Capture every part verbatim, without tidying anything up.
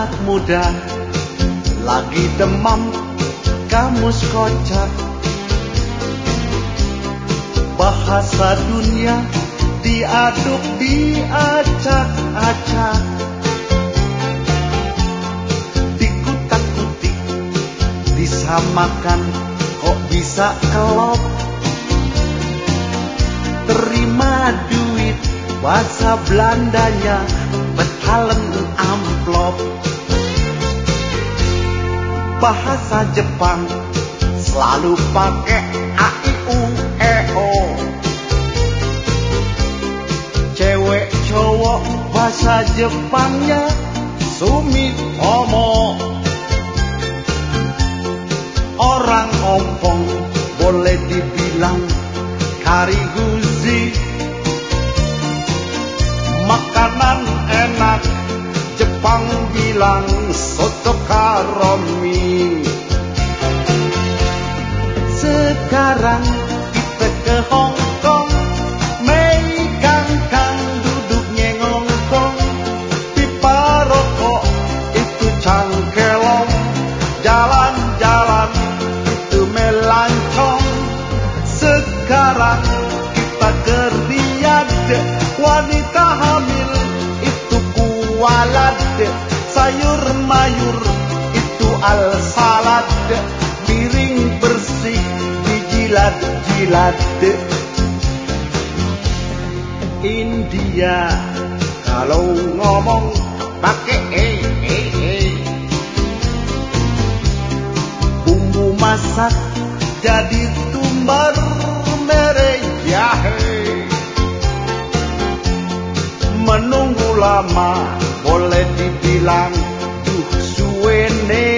anak muda lagi demam kamus kocak. Bahasa dunia diaduk diacak-acak, dikutak-kutik disamakan, kok bisa kelop. Terima duit bahasa Belandanya betalen amplop. Bahasa Jepang selalu pakai a i u e o. Cewek cowok bahasa Jepangnya sumitomo. Orang ompong boleh dibilang kariguzi. Makanan enak Jepang bilang soto karomi. Sekarang kita ke Hong Kong, Mei Kangkang duduknya ngongkong. Pipa rokok itu cangkelong, jalan-jalan itu melancong. Sekarang kita ke Riyadh, wanita hamil itu kualad. Sayur mayur itu al salad, piring bersih dijilat-jilat. India kalau ngomong pakai e e e. Bumbu masak jadi tumbar mere jahe. Menunggu lama boleh dibilang duh suwene.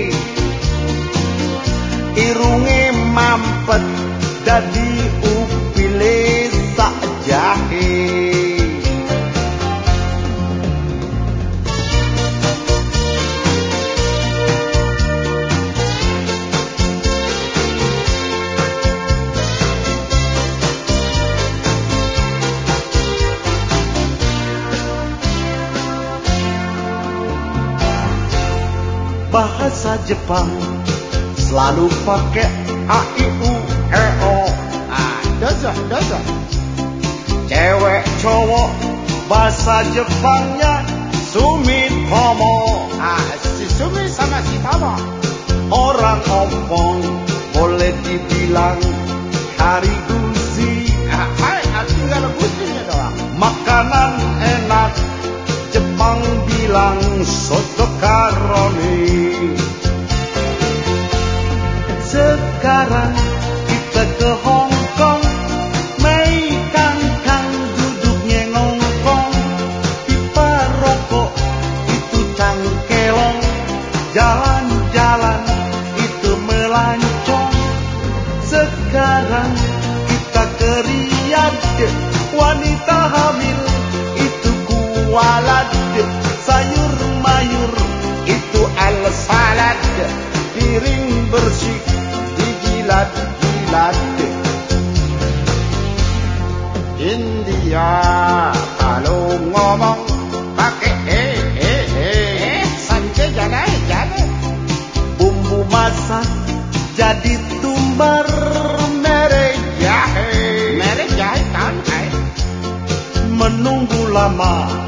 Irunge mampet dadi upile sak jahe. Bahasa Jepang selalu pakai a i u e o. Ah, dozo, dozo. Cewek cowok bahasa Jepangnya sumitomo. Ah, si Sumi sama si Tomo. Orang ompong boleh dibilang kariguzi. Ah, hai, tinggal gusinya doang. Makanan enak Jepang bilang soto karomi. Sekarang kita ke Hong Kong, Mei Kangkang duduknya ngongkong. Pipa rokok itu cangkelong, jalan-jalan itu melancong. Sekarang kita ke Riyadh, wanita hamil itu kualad. Sayur mayur itu al salad, piring bersih dijilat-jilat. India kalau ngomong pakai e e e. Eh, sanjay jangan jangan. Bumbu masak jadi tumbar mere jahe. Mere jahe kan hai. Menunggu lama